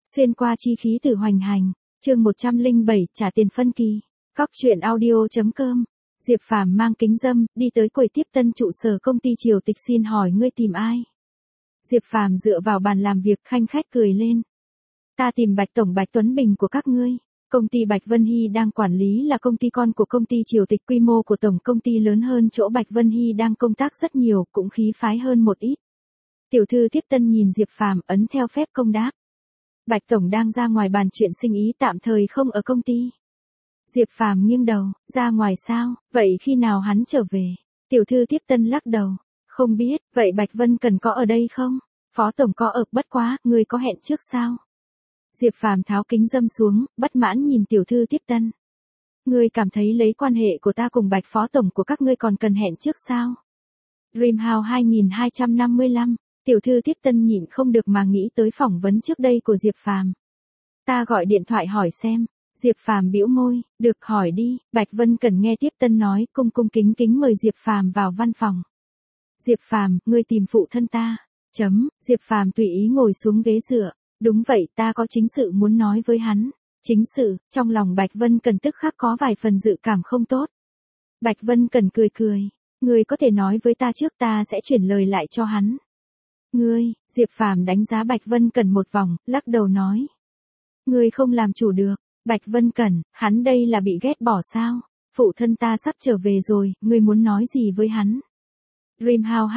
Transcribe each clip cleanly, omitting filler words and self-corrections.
Xuyên qua chi khí từ hoành hành, chương 107 trả tiền phân kỳ. Cóc truyện audio.com. Diệp Phàm mang kính râm, đi tới quầy tiếp tân trụ sở công ty Triều Tịch, xin hỏi ngươi tìm ai? Diệp Phàm dựa vào bàn làm việc khanh khách cười lên. Ta tìm Bạch Tổng Bạch Tuấn Bình của các ngươi. Công ty Bạch Vân Hy đang quản lý là công ty con của công ty Triều Tịch, quy mô của tổng công ty lớn hơn chỗ Bạch Vân Hy đang công tác rất nhiều, cũng khí phái hơn một ít. Tiểu thư tiếp tân nhìn Diệp Phàm ấn theo phép công đáp. Bạch Tổng đang ra ngoài bàn chuyện sinh ý, tạm thời không ở công ty. Diệp Phàm nghiêng đầu, ra ngoài sao, vậy khi nào hắn trở về? Tiểu thư tiếp tân lắc đầu, không biết, vậy Bạch Vân Cần có ở đây không? Phó Tổng có ở, bất quá, người có hẹn trước sao? Diệp Phàm tháo kính râm xuống, bất mãn nhìn tiểu thư tiếp tân. Ngươi cảm thấy lấy quan hệ của ta cùng Bạch Phó Tổng của các ngươi còn cần hẹn trước sao? Dreamhouse 2255, tiểu thư tiếp tân nhịn không được mà nghĩ tới phỏng vấn trước đây của Diệp Phàm. Ta gọi điện thoại hỏi xem. Diệp Phàm bĩu môi, được, hỏi đi. Bạch Vân Cần nghe tiếp tân nói, cung cung kính kính mời Diệp Phàm vào văn phòng. Diệp Phàm, ngươi tìm phụ thân ta. Diệp Phàm tùy ý ngồi xuống ghế dựa. Đúng vậy, ta có chính sự muốn nói với hắn. Chính sự? Trong lòng Bạch Vân Cần tức khắc có vài phần dự cảm không tốt. Bạch Vân Cần cười cười. Ngươi có thể nói với ta trước, ta sẽ chuyển lời lại cho hắn. Ngươi, Diệp Phàm đánh giá Bạch Vân Cần một vòng, lắc đầu nói. Ngươi không làm chủ được. Bạch Vân Cẩn, hắn đây là bị ghét bỏ sao? Phụ thân ta sắp trở về rồi, ngươi muốn nói gì với hắn? Dreamhouse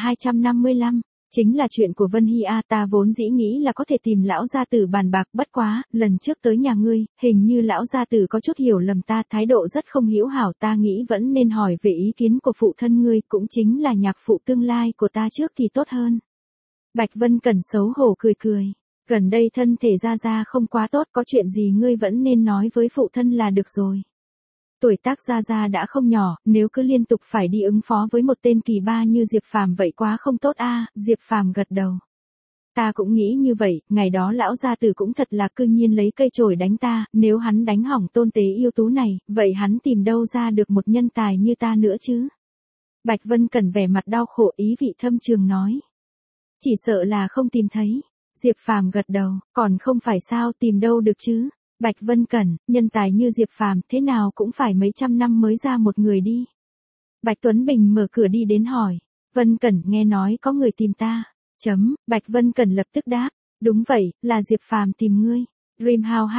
2255, chính là chuyện của Vân Hy a, ta vốn dĩ nghĩ là có thể tìm lão gia tử bàn bạc, bất quá, lần trước tới nhà ngươi, hình như lão gia tử có chút hiểu lầm ta, thái độ rất không hữu hảo, ta nghĩ vẫn nên hỏi về ý kiến của phụ thân ngươi, cũng chính là nhạc phụ tương lai của ta trước thì tốt hơn. Bạch Vân Cẩn xấu hổ cười cười. Gần đây thân thể Gia không quá tốt, có chuyện gì ngươi vẫn nên nói với phụ thân là được rồi. Tuổi tác Gia đã không nhỏ, nếu cứ liên tục phải đi ứng phó với một tên kỳ ba như Diệp Phàm vậy quá không tốt a. Diệp Phàm gật đầu. Ta cũng nghĩ như vậy, ngày đó lão gia tử cũng thật là cư nhiên lấy cây chổi đánh ta, nếu hắn đánh hỏng tôn tế yêu tú này, vậy hắn tìm đâu ra được một nhân tài như ta nữa chứ? Bạch Vân Cẩn vẻ mặt đau khổ, ý vị thâm trường nói. Chỉ sợ là không tìm thấy. Diệp Phàm gật đầu, còn không phải sao, tìm đâu được chứ? Bạch Vân Cẩn, nhân tài như Diệp Phàm, thế nào cũng phải mấy trăm năm mới ra một người đi. Bạch Tuấn Bình mở cửa đi đến hỏi, Vân Cẩn, nghe nói có người tìm ta. Bạch Vân Cẩn lập tức đáp, đúng vậy, là Diệp Phàm tìm ngươi. Dreamhouse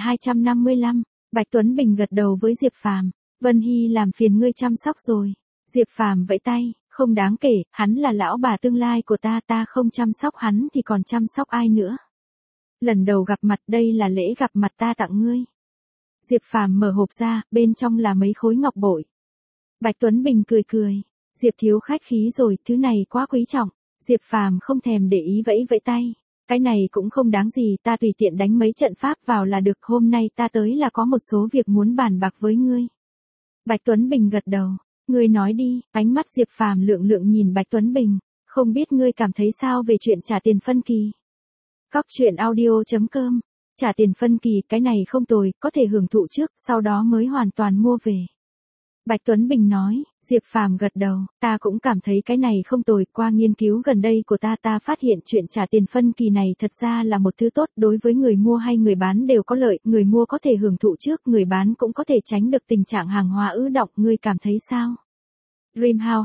2255, Bạch Tuấn Bình gật đầu với Diệp Phàm, Vân Hy làm phiền ngươi chăm sóc rồi. Diệp Phàm vẫy tay, không đáng kể, hắn là lão bà tương lai của ta, ta không chăm sóc hắn thì còn chăm sóc ai nữa. Lần đầu gặp mặt, đây là lễ gặp mặt ta tặng ngươi. Diệp Phàm mở hộp ra, bên trong là mấy khối ngọc bội. Bạch Tuấn Bình cười cười, Diệp thiếu khách khí rồi, thứ này quá quý trọng. Diệp Phàm không thèm để ý vẫy vẫy tay, cái này cũng không đáng gì, ta tùy tiện đánh mấy trận pháp vào là được, hôm nay ta tới là có một số việc muốn bàn bạc với ngươi. Bạch Tuấn Bình gật đầu. Ngươi nói đi, ánh mắt Diệp Phàm lượng lượng nhìn Bạch Tuấn Bình, không biết ngươi cảm thấy sao về chuyện trả tiền phân kỳ. Cóc truyện audio.com, trả tiền phân kỳ, cái này không tồi, có thể hưởng thụ trước, sau đó mới hoàn toàn mua về. Bạch Tuấn Bình nói, Diệp Phàm gật đầu, ta cũng cảm thấy cái này không tồi, qua nghiên cứu gần đây của ta phát hiện chuyện trả tiền phân kỳ này thật ra là một thứ tốt, đối với người mua hay người bán đều có lợi, người mua có thể hưởng thụ trước, người bán cũng có thể tránh được tình trạng hàng hóa ứ đọng, ngươi cảm thấy sao? Dreamhouse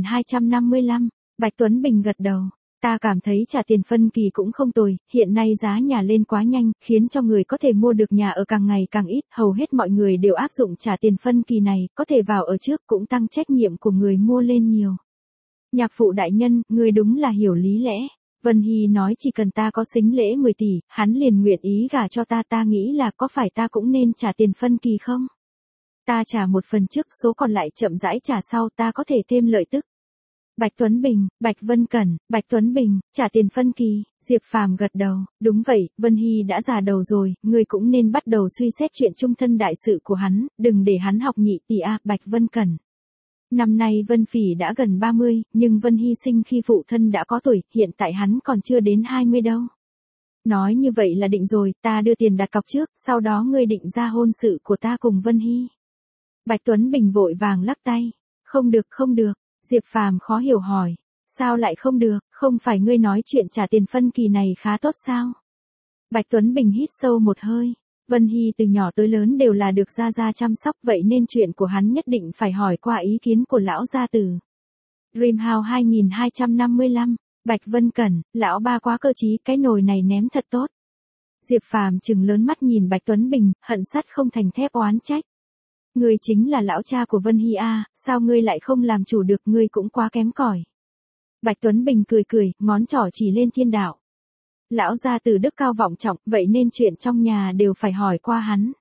2255, Bạch Tuấn Bình gật đầu. Ta cảm thấy trả tiền phân kỳ cũng không tồi, hiện nay giá nhà lên quá nhanh, khiến cho người có thể mua được nhà ở càng ngày càng ít, hầu hết mọi người đều áp dụng trả tiền phân kỳ này, có thể vào ở trước cũng tăng trách nhiệm của người mua lên nhiều. Nhạc phụ đại nhân, ngươi đúng là hiểu lý lẽ. Vân Hy nói chỉ cần ta có sính lễ 10 tỷ, hắn liền nguyện ý gả cho ta, ta nghĩ là có phải ta cũng nên trả tiền phân kỳ không? Ta trả một phần trước, số còn lại chậm rãi trả sau, ta có thể thêm lợi tức. Bạch Tuấn Bình, Bạch Vân Cẩn, Bạch Tuấn Bình, trả tiền phân kỳ. Diệp Phàm gật đầu, đúng vậy, Vân Hy đã già đầu rồi, ngươi cũng nên bắt đầu suy xét chuyện chung thân đại sự của hắn, đừng để hắn học nhị tỷ a. Bạch Vân Cẩn. Năm nay Vân Phỉ đã gần 30, nhưng Vân Hy sinh khi phụ thân đã có tuổi, hiện tại hắn còn chưa đến 20 đâu. Nói như vậy là định rồi, ta đưa tiền đặt cọc trước, sau đó ngươi định ra hôn sự của ta cùng Vân Hy. Bạch Tuấn Bình vội vàng lắc tay, không được không được. Diệp Phàm khó hiểu hỏi, sao lại không được, không phải ngươi nói chuyện trả tiền phân kỳ này khá tốt sao? Bạch Tuấn Bình hít sâu một hơi. Vân Hy từ nhỏ tới lớn đều là được gia gia chăm sóc, vậy nên chuyện của hắn nhất định phải hỏi qua ý kiến của lão gia tử. Dreamhouse 2255, Bạch Vân Cẩn, lão ba quá cơ trí, cái nồi này ném thật tốt. Diệp Phàm trừng lớn mắt nhìn Bạch Tuấn Bình, hận sắt không thành thép oán trách. Ngươi chính là lão cha của Vân Hy a, sao ngươi lại không làm chủ được, ngươi cũng quá kém cỏi. Bạch Tuấn Bình cười cười, ngón trỏ chỉ lên thiên đạo. Lão gia tử đức cao vọng trọng, vậy nên chuyện trong nhà đều phải hỏi qua hắn.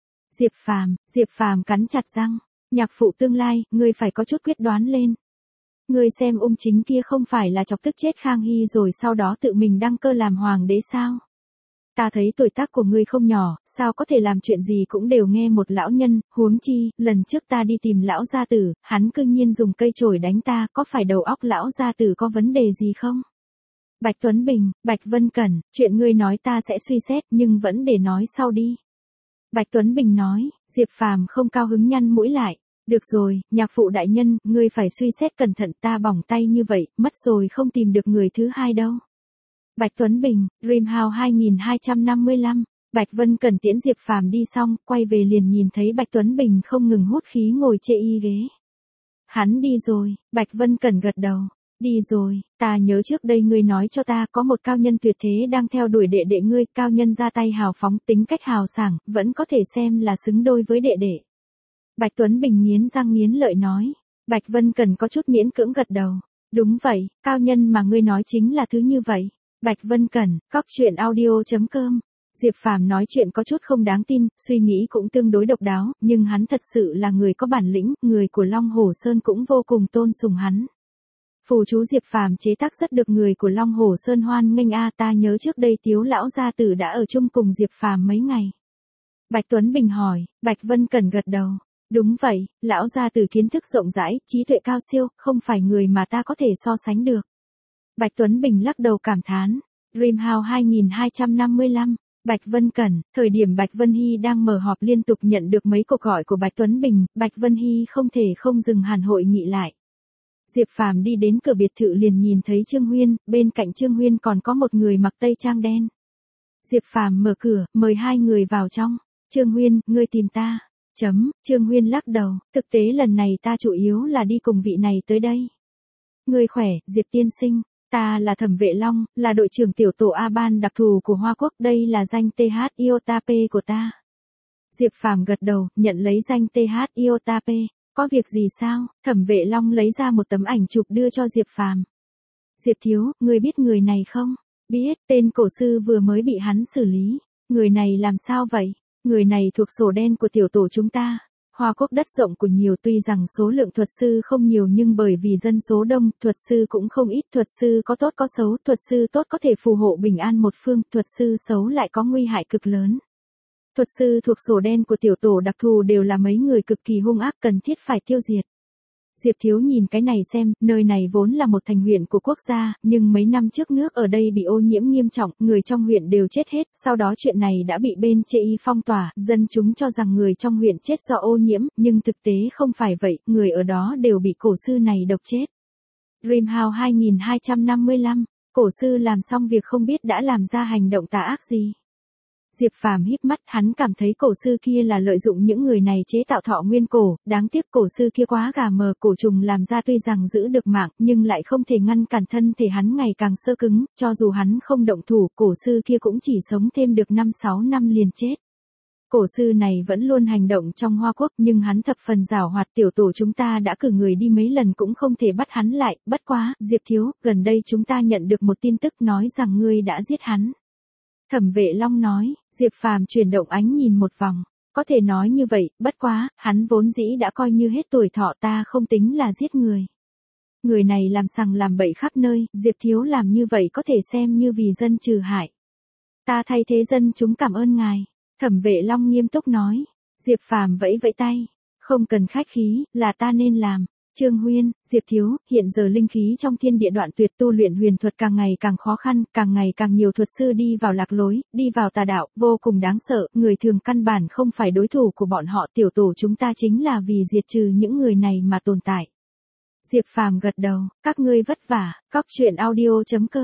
Diệp Phàm cắn chặt răng, nhạc phụ tương lai, ngươi phải có chút quyết đoán lên. Ngươi xem Ung Chính kia không phải là chọc tức chết Khang Hy rồi sau đó tự mình đăng cơ làm hoàng đế sao? Ta thấy tuổi tác của ngươi không nhỏ, sao có thể làm chuyện gì cũng đều nghe một lão nhân, huống chi, lần trước ta đi tìm lão gia tử, hắn cương nhiên dùng cây chổi đánh ta, có phải đầu óc lão gia tử có vấn đề gì không? Bạch Tuấn Bình, Bạch Vân Cẩn, chuyện ngươi nói ta sẽ suy xét, nhưng vẫn để nói sau đi. Bạch Tuấn Bình nói. Diệp Phàm không cao hứng nhăn mũi lại. Được rồi, nhạc phụ đại nhân, ngươi phải suy xét cẩn thận, ta bỏng tay như vậy, mất rồi không tìm được người thứ hai đâu. Bạch Tuấn Bình, Dreamhouse 2255, Bạch Vân Cẩn tiễn Diệp Phàm đi xong, quay về liền nhìn thấy Bạch Tuấn Bình không ngừng hút khí ngồi chê y ghế. Hắn đi rồi, Bạch Vân Cẩn gật đầu. Đi rồi, ta nhớ trước đây ngươi nói cho ta có một cao nhân tuyệt thế đang theo đuổi đệ đệ ngươi, cao nhân ra tay hào phóng, tính cách hào sảng, vẫn có thể xem là xứng đôi với đệ đệ. Bạch Tuấn Bình nghiến răng nghiến lợi nói. Bạch Vân Cẩn có chút miễn cưỡng gật đầu. Đúng vậy, cao nhân mà ngươi nói chính là thứ như vậy. Bạch Vân Cẩn, cóc.audio.com. Diệp Phàm nói chuyện có chút không đáng tin, suy nghĩ cũng tương đối độc đáo, nhưng hắn thật sự là người có bản lĩnh, người của Long Hồ Sơn cũng vô cùng tôn sùng hắn. Phù chú Diệp Phàm chế tác rất được người của Long Hồ Sơn hoan nghênh a, ta nhớ trước đây Tiếu lão gia tử đã ở chung cùng Diệp Phàm mấy ngày. Bạch Tuấn Bình hỏi. Bạch Vân Cẩn gật đầu. Đúng vậy, lão gia tử kiến thức rộng rãi, trí tuệ cao siêu, không phải người mà ta có thể so sánh được. Bạch Tuấn Bình lắc đầu cảm thán. Dreamhouse 2255, Bạch Vân Cẩn, thời điểm Bạch Vân Hy đang mở họp liên tục nhận được mấy cuộc gọi của Bạch Tuấn Bình, Bạch Vân Hy không thể không dừng hẳn hội nghị lại. Diệp Phàm đi đến cửa biệt thự liền nhìn thấy Trương Huyên, bên cạnh Trương Huyên còn có một người mặc tây trang đen. Diệp Phàm mở cửa, mời hai người vào trong. Trương Huyên, ngươi tìm ta. Trương Huyên lắc đầu, thực tế lần này ta chủ yếu là đi cùng vị này tới đây. Ngươi khỏe, Diệp tiên sinh, ta là Thẩm Vệ Long, là đội trưởng tiểu tổ A ban đặc thù của Hoa Quốc, đây là danh TH Iotap của ta. Diệp Phàm gật đầu, nhận lấy danh TH Iotap. Có việc gì sao? Thẩm Vệ Long lấy ra một tấm ảnh chụp đưa cho Diệp Phàm. Diệp thiếu, ngươi biết người này không? Biết, tên cổ sư vừa mới bị hắn xử lý. Người này làm sao vậy? Người này thuộc sổ đen của tiểu tổ chúng ta. Hoa Quốc đất rộng của nhiều, tuy rằng số lượng thuật sư không nhiều nhưng bởi vì dân số đông, thuật sư cũng không ít, thuật sư có tốt có xấu, thuật sư tốt có thể phù hộ bình an một phương, thuật sư xấu lại có nguy hại cực lớn. Thuật sư thuộc sổ đen của tiểu tổ đặc thù đều là mấy người cực kỳ hung ác cần thiết phải tiêu diệt. Diệp thiếu nhìn cái này xem, nơi này vốn là một thành huyện của quốc gia, nhưng mấy năm trước nước ở đây bị ô nhiễm nghiêm trọng, người trong huyện đều chết hết, sau đó chuyện này đã bị bên chê y phong tỏa, dân chúng cho rằng người trong huyện chết do ô nhiễm, nhưng thực tế không phải vậy, người ở đó đều bị cổ sư này độc chết. Dreamhouse 2255, cổ sư làm xong việc không biết đã làm ra hành động tà ác gì. Diệp Phàm híp mắt, hắn cảm thấy cổ sư kia là lợi dụng những người này chế tạo thọ nguyên cổ, đáng tiếc cổ sư kia quá gà mờ, cổ trùng làm ra tuy rằng giữ được mạng, nhưng lại không thể ngăn cản thân thể hắn ngày càng xơ cứng, cho dù hắn không động thủ, cổ sư kia cũng chỉ sống thêm được 5-6 năm liền chết. Cổ sư này vẫn luôn hành động trong Hoa Quốc nhưng hắn thập phần giảo hoạt, tiểu tổ chúng ta đã cử người đi mấy lần cũng không thể bắt hắn lại, bất quá, Diệp thiếu, gần đây chúng ta nhận được một tin tức nói rằng ngươi đã giết hắn. Thẩm Vệ Long nói. Diệp Phàm chuyển động ánh nhìn một vòng. Có thể nói như vậy, bất quá, hắn vốn dĩ đã coi như hết tuổi thọ, ta không tính là giết người. Người này làm sằng làm bậy khắp nơi, Diệp thiếu làm như vậy có thể xem như vì dân trừ hại. Ta thay thế dân chúng cảm ơn ngài. Thẩm Vệ Long nghiêm túc nói. Diệp Phàm vẫy vẫy tay. Không cần khách khí, là ta nên làm. Trương Huyên, Diệp thiếu, hiện giờ linh khí trong thiên địa đoạn tuyệt, tu luyện huyền thuật càng ngày càng khó khăn, càng ngày càng nhiều thuật sư đi vào lạc lối, đi vào tà đạo, vô cùng đáng sợ, người thường căn bản không phải đối thủ của bọn họ, tiểu tổ chúng ta chính là vì diệt trừ những người này mà tồn tại. Diệp Phàm gật đầu, các ngươi vất vả, cóc.audio.com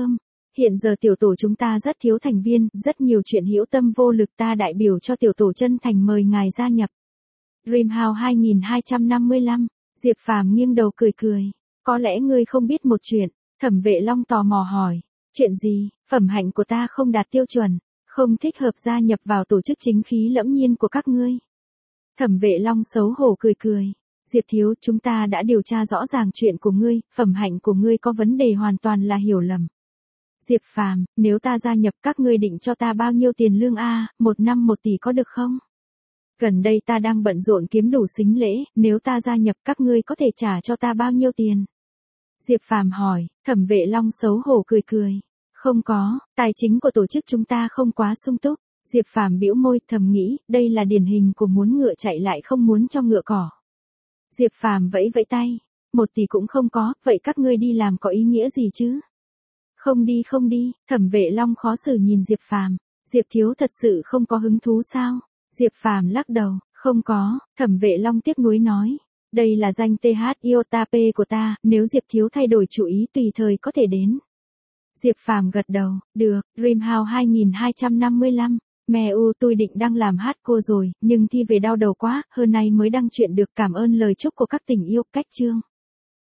Hiện giờ tiểu tổ chúng ta rất thiếu thành viên, rất nhiều chuyện hữu tâm vô lực, ta đại biểu cho tiểu tổ chân thành mời ngài gia nhập. Dreamhouse 2255, Diệp Phàm nghiêng đầu cười cười. Có lẽ ngươi không biết một chuyện, Thẩm Vệ Long tò mò hỏi. Chuyện gì? Phẩm hạnh của ta không đạt tiêu chuẩn, không thích hợp gia nhập vào tổ chức chính khí lẫm nhiên của các ngươi. Thẩm Vệ Long xấu hổ cười cười. Diệp thiếu, chúng ta đã điều tra rõ ràng chuyện của ngươi, phẩm hạnh của ngươi có vấn đề, hoàn toàn là hiểu lầm. Diệp Phàm, nếu ta gia nhập các ngươi định cho ta bao nhiêu tiền lương a, 1 năm 1 tỷ có được không? Gần đây ta đang bận rộn kiếm đủ sính lễ, nếu ta gia nhập các ngươi có thể trả cho ta bao nhiêu tiền? Diệp Phàm hỏi. Thẩm Vệ Long xấu hổ cười cười. Không có, tài chính của tổ chức chúng ta không quá sung túc. Diệp Phàm bĩu môi, thầm nghĩ, đây là điển hình của muốn ngựa chạy lại không muốn cho ngựa cỏ. Diệp Phàm vẫy vẫy tay. 1 tỷ cũng không có, vậy các ngươi đi làm có ý nghĩa gì chứ? Không đi, Thẩm Vệ Long khó xử nhìn Diệp Phàm. Diệp thiếu thật sự không có hứng thú sao? Diệp Phàm lắc đầu, không có. Thẩm Vệ Long tiếc nuối nói. Đây là danh TH Iota P của ta, nếu Diệp thiếu thay đổi chủ ý tùy thời có thể đến. Diệp Phàm gật đầu, được. Dreamhouse 2255, mẹ tôi định đang làm hát cô rồi, nhưng thi về đau đầu quá, hơn nay mới đăng chuyện được, cảm ơn lời chúc của các tình yêu. Cách chương.